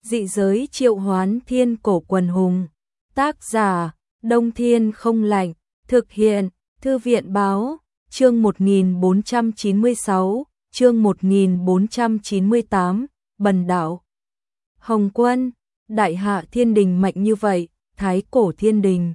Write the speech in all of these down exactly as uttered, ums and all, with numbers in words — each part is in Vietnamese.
Dị giới triệu hoán thiên cổ quần hùng. Tác giả, Đông Thiên không lạnh. Thực hiện, Thư viện báo, chương một nghìn bốn trăm chín mươi sáu, chương một nghìn bốn trăm chín mươi tám, Bần Đạo. Hồng Quân, Đại Hạ Thiên Đình mạnh như vậy, Thái Cổ Thiên Đình.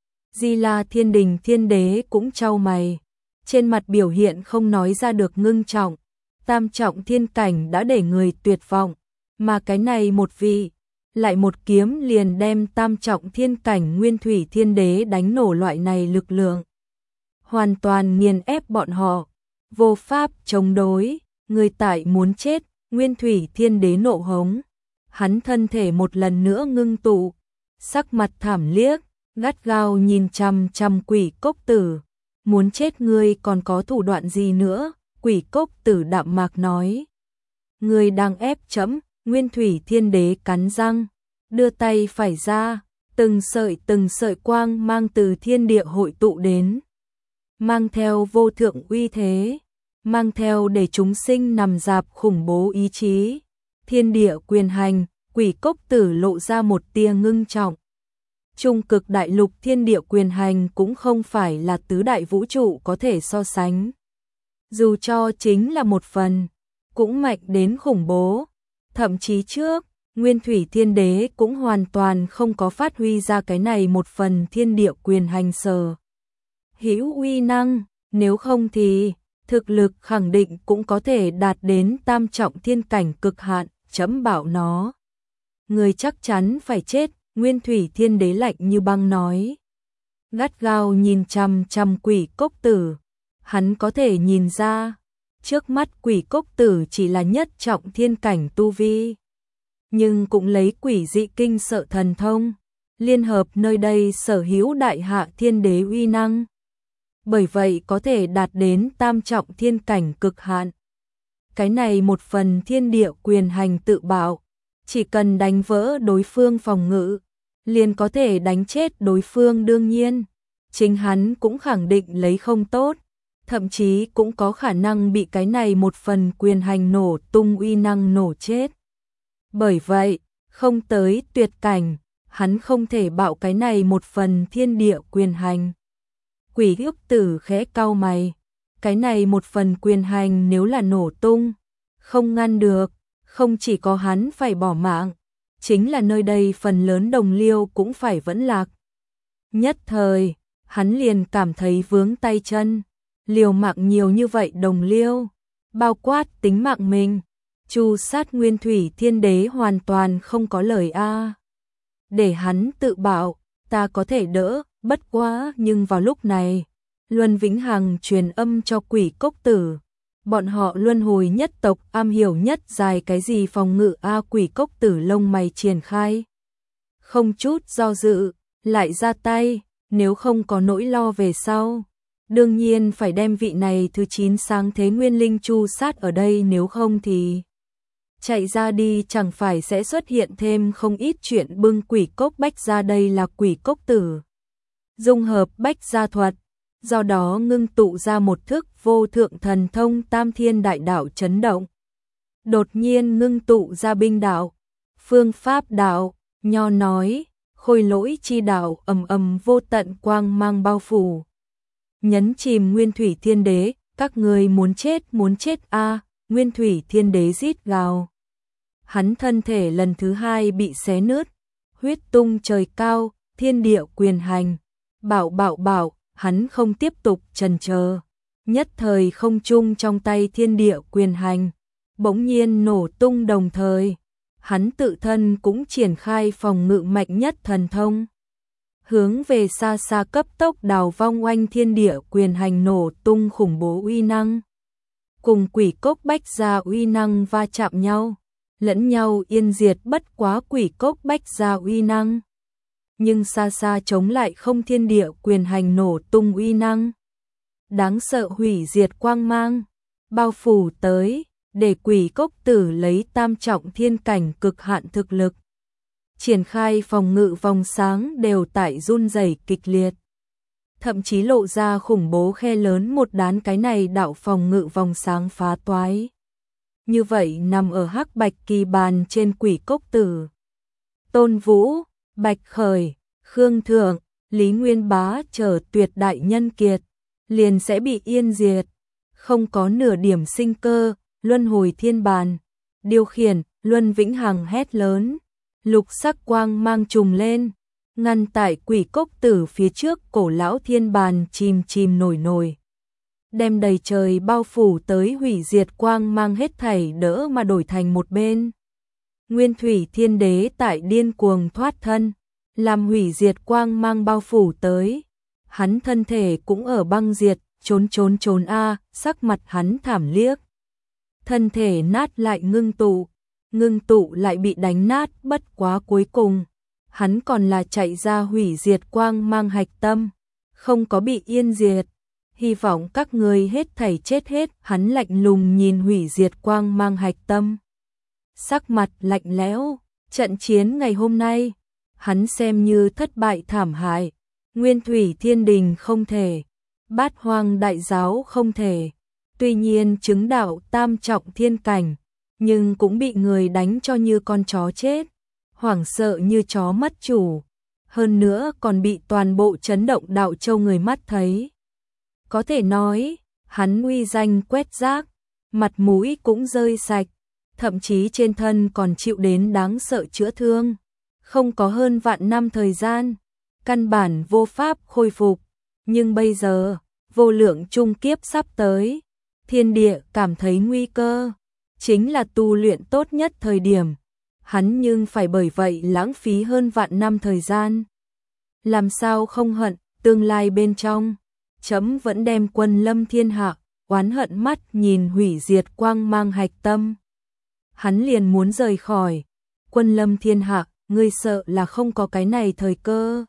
Di La Thiên Đình Thiên Đế cũng chau mày, trên mặt biểu hiện không nói ra được ngưng trọng. Tam trọng thiên cảnh đã để người tuyệt vọng, mà cái này một vị, lại một kiếm liền đem tam trọng thiên cảnh Nguyên Thủy Thiên Đế đánh nổ. Loại này lực lượng hoàn toàn nghiền ép bọn họ, vô pháp chống đối. Người tại muốn chết. Nguyên Thủy Thiên Đế nộ hống, hắn thân thể một lần nữa ngưng tụ, sắc mặt thảm liếc, gắt gao nhìn chằm chằm Quỷ Cốc Tử. Muốn chết ngươi còn có thủ đoạn gì nữa? Quỷ Cốc Tử đạm mạc nói. Ngươi đang ép chấm. Nguyên Thủy Thiên Đế cắn răng, đưa tay phải ra, từng sợi từng sợi quang mang từ thiên địa hội tụ đến, mang theo vô thượng uy thế, mang theo để chúng sinh nằm dạp khủng bố ý chí. Thiên địa quyền hành. Quỷ Cốc Tử lộ ra một tia ngưng trọng. Trung cực đại lục thiên địa quyền hành cũng không phải là tứ đại vũ trụ có thể so sánh. Dù cho chính là một phần, cũng mạnh đến khủng bố. Thậm chí trước, Nguyên Thủy Thiên Đế cũng hoàn toàn không có phát huy ra cái này một phần thiên địa quyền hành sở hữu uy năng, nếu không thì thực lực khẳng định cũng có thể đạt đến tam trọng thiên cảnh cực hạn. Chấm bảo nó, người chắc chắn phải chết. Nguyên Thủy Thiên Đế lạnh như băng nói, gắt gao nhìn chằm chằm Quỷ Cốc Tử. Hắn có thể nhìn ra, trước mắt Quỷ Cốc Tử chỉ là nhất trọng thiên cảnh tu vi, nhưng cũng lấy quỷ dị kinh sợ thần thông, liên hợp nơi đây sở hữu Đại Hạ Thiên Đế uy năng, bởi vậy có thể đạt đến tam trọng thiên cảnh cực hạn. Cái này một phần thiên địa quyền hành tự bạo, chỉ cần đánh vỡ đối phương phòng ngự, liền có thể đánh chết đối phương. Đương nhiên, chính hắn cũng khẳng định lấy không tốt, thậm chí cũng có khả năng bị cái này một phần quyền hành nổ tung uy năng nổ chết. Bởi vậy, không tới tuyệt cảnh, hắn không thể bạo cái này một phần thiên địa quyền hành. Quỷ Cốc Tử khẽ cau mày, cái này một phần quyền hành nếu là nổ tung, không ngăn được, không chỉ có hắn phải bỏ mạng, chính là nơi đây phần lớn đồng liêu cũng phải vẫn lạc. Nhất thời, hắn liền cảm thấy vướng tay chân, liều mạng nhiều như vậy đồng liêu, bao quát tính mạng mình, tru sát Nguyên Thủy Thiên Đế hoàn toàn không có lời a. Để hắn tự bảo, ta có thể đỡ, bất quá. Nhưng vào lúc này, Luân Vĩnh Hằng truyền âm cho Quỷ Cốc Tử, bọn họ Luân Hồi nhất tộc am hiểu nhất dài cái gì phòng ngự a. Quỷ Cốc Tử lông mày triển khai, không chút do dự, lại ra tay. Nếu không có nỗi lo về sau, đương nhiên phải đem vị này thứ chín sáng thế nguyên linh chu sát ở đây, nếu không thì chạy ra đi chẳng phải sẽ xuất hiện thêm không ít chuyện. Bưng Quỷ Cốc Bách ra, đây là Quỷ Cốc Tử dung hợp Bách gia thuật, do đó ngưng tụ ra một thức vô thượng thần thông Tam Thiên Đại Đạo chấn động. Đột nhiên ngưng tụ ra binh đạo, phương pháp đạo, nho nói, khôi lỗi chi đạo, ầm ầm vô tận quang mang bao phủ, nhấn chìm Nguyên Thủy Thiên Đế. Các người muốn chết, muốn chết a. À, Nguyên Thủy Thiên Đế rít gào. Hắn thân thể lần thứ hai bị xé nứt, huyết tung trời cao, thiên địa quyền hành, bảo bảo bảo. Hắn không tiếp tục chần chờ, nhất thời không trung trong tay thiên địa quyền hành bỗng nhiên nổ tung, đồng thời hắn tự thân cũng triển khai phòng ngự mạnh nhất thần thông, hướng về xa xa cấp tốc đào vong. Oanh, thiên địa quyền hành nổ tung khủng bố uy năng, cùng Quỷ Cốc Bách gia uy năng va chạm nhau, lẫn nhau yên diệt. Bất quá Quỷ Cốc Bách gia uy năng, nhưng xa xa chống lại không thiên địa quyền hành nổ tung uy năng. Đáng sợ hủy diệt quang mang bao phủ tới, để Quỷ Cốc Tử lấy tam trọng thiên cảnh cực hạn thực lực, triển khai phòng ngự vòng sáng đều tại run rẩy kịch liệt, thậm chí lộ ra khủng bố khe lớn. Một đán cái này đạo phòng ngự vòng sáng phá toái, như vậy nằm ở hắc bạch kỳ bàn trên Quỷ Cốc Tử, Tôn Vũ, Bạch Khởi, Khương Thượng, Lý Nguyên Bá chờ tuyệt đại nhân kiệt, liền sẽ bị yên diệt, không có nửa điểm sinh cơ. Luân hồi thiên bàn, điều khiển, Luân Vĩnh Hằng hét lớn, lục sắc quang mang trùng lên, ngăn tại quỷ cốc tử phía trước. Cổ lão thiên bàn chìm chìm nổi nổi, đem đầy trời bao phủ tới hủy diệt quang mang hết thảy đỡ mà đổi thành một bên. Nguyên Thủy Thiên Đế tại điên cuồng thoát thân, làm hủy diệt quang mang bao phủ tới, hắn thân thể cũng ở băng diệt, trốn trốn trốn a, sắc mặt hắn thảm liếc. Thân thể nát lại ngưng tụ, ngưng tụ lại bị đánh nát, bất quá cuối cùng, hắn còn là chạy ra hủy diệt quang mang hạch tâm, không có bị yên diệt. Hy vọng các người hết thảy chết hết, hắn lạnh lùng nhìn hủy diệt quang mang hạch tâm. Sắc mặt lạnh lẽo, trận chiến ngày hôm nay, hắn xem như thất bại thảm hại. Nguyên Thủy Thiên Đình không thể, Bát Hoang Đại Giáo không thể, tuy nhiên chứng đạo tam trọng thiên cảnh, nhưng cũng bị người đánh cho như con chó chết, hoảng sợ như chó mất chủ, hơn nữa còn bị toàn bộ chấn động đạo châu người mắt thấy. Có thể nói, hắn uy danh quét rác, mặt mũi cũng rơi sạch, thậm chí trên thân còn chịu đến đáng sợ chữa thương, không có hơn vạn năm thời gian, căn bản vô pháp khôi phục, nhưng bây giờ, vô lượng trung kiếp sắp tới, thiên địa cảm thấy nguy cơ, chính là tu luyện tốt nhất thời điểm, hắn nhưng phải bởi vậy lãng phí hơn vạn năm thời gian. Làm sao không hận, tương lai bên trong, chấm vẫn đem quân lâm thiên hạ, oán hận mắt nhìn hủy diệt quang mang hạch tâm. Hắn liền muốn rời khỏi, quân lâm thiên hạ, ngươi sợ là không có cái này thời cơ.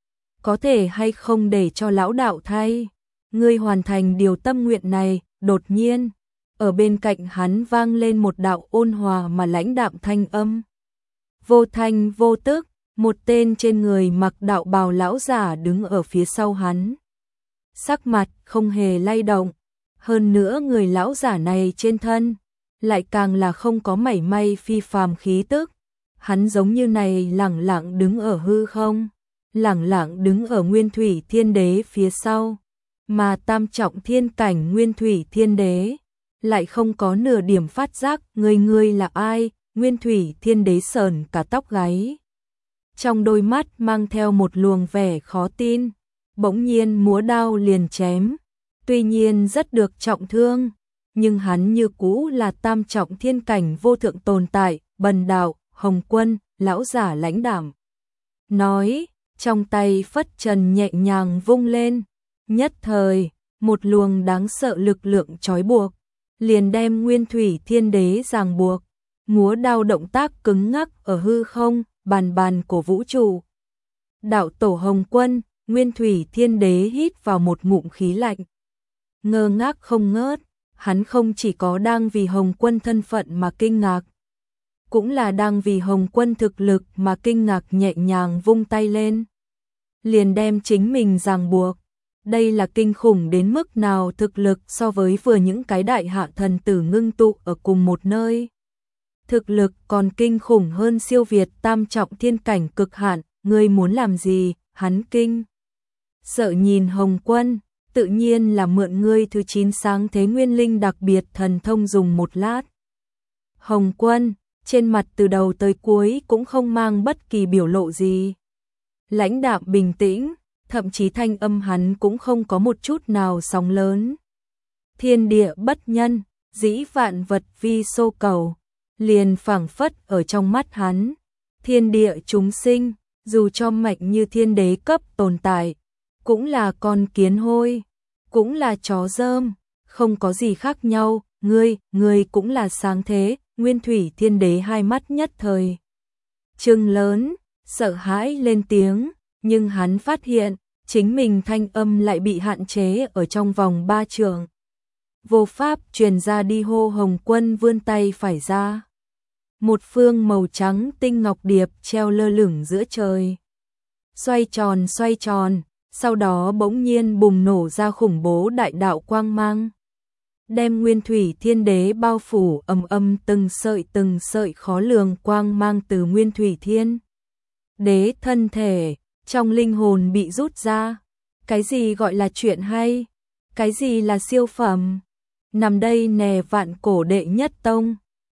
Có thể hay không để cho lão đạo thay, ngươi hoàn thành điều tâm nguyện này. Đột nhiên, ở bên cạnh hắn vang lên một đạo ôn hòa mà lãnh đạm thanh âm. Vô thanh vô tức, một tên trên người mặc đạo bào lão giả đứng ở phía sau hắn. Sắc mặt không hề lay động, hơn nữa người lão giả này trên thân lại càng là không có mảy may phi phàm khí tức. Hắn giống như này lẳng lặng đứng ở hư không, lẳng lặng đứng ở Nguyên Thủy Thiên Đế phía sau, mà tam trọng thiên cảnh Nguyên Thủy Thiên Đế lại không có nửa điểm phát giác. Người ngươi là ai? Nguyên Thủy Thiên Đế sờn cả tóc gáy, trong đôi mắt mang theo một luồng vẻ khó tin, bỗng nhiên múa đao liền chém. Tuy nhiên rất được trọng thương, nhưng hắn như cũ là tam trọng thiên cảnh vô thượng tồn tại. Bần đạo Hồng Quân, lão giả lãnh đạm nói, trong tay phất trần nhẹ nhàng vung lên, nhất thời một luồng đáng sợ lực lượng trói buộc liền đem Nguyên Thủy Thiên Đế ràng buộc. Múa đao động tác cứng ngắc ở hư không, bàn bàn của vũ trụ. Đạo tổ Hồng Quân, Nguyên Thủy Thiên Đế hít vào một ngụm khí lạnh, ngơ ngác không ngớt. Hắn không chỉ có đang vì Hồng Quân thân phận mà kinh ngạc, cũng là đang vì Hồng Quân thực lực mà kinh ngạc. Nhẹ nhàng vung tay lên, liền đem chính mình ràng buộc. Đây là kinh khủng đến mức nào thực lực so với vừa những cái đại hạ thần tử ngưng tụ ở cùng một nơi. Thực lực còn kinh khủng hơn siêu việt tam trọng thiên cảnh cực hạn. Ngươi muốn làm gì? Hắn kinh sợ nhìn Hồng Quân, tự nhiên là mượn ngươi thứ chín sáng thế nguyên linh đặc biệt thần thông dùng một lát. Hồng Quân, trên mặt từ đầu tới cuối cũng không mang bất kỳ biểu lộ gì. Lãnh đạm bình tĩnh, thậm chí thanh âm hắn cũng không có một chút nào sóng lớn. Thiên địa bất nhân, dĩ vạn vật vi xô cầu, liền phảng phất ở trong mắt hắn. Thiên địa chúng sinh, dù cho mạnh như thiên đế cấp tồn tại, cũng là con kiến hôi, cũng là chó rơm, không có gì khác nhau. Ngươi, ngươi cũng là sáng thế. Nguyên Thủy Thiên Đế hai mắt nhất thời trừng lớn, sợ hãi lên tiếng, nhưng hắn phát hiện chính mình thanh âm lại bị hạn chế ở trong vòng ba trượng, vô pháp truyền ra đi. Hô Hồng Quân vươn tay phải ra, một phương màu trắng tinh ngọc điệp treo lơ lửng giữa trời, xoay tròn xoay tròn, sau đó bỗng nhiên bùng nổ ra khủng bố đại đạo quang mang, đem Nguyên Thủy Thiên Đế bao phủ. Ầm ầm, từng sợi từng sợi khó lường quang mang từ Nguyên Thủy Thiên đế thân thể, trong linh hồn bị rút ra. Cái gì gọi là chuyện hay? Cái gì là siêu phẩm? Nằm đây nè vạn cổ đệ nhất tông.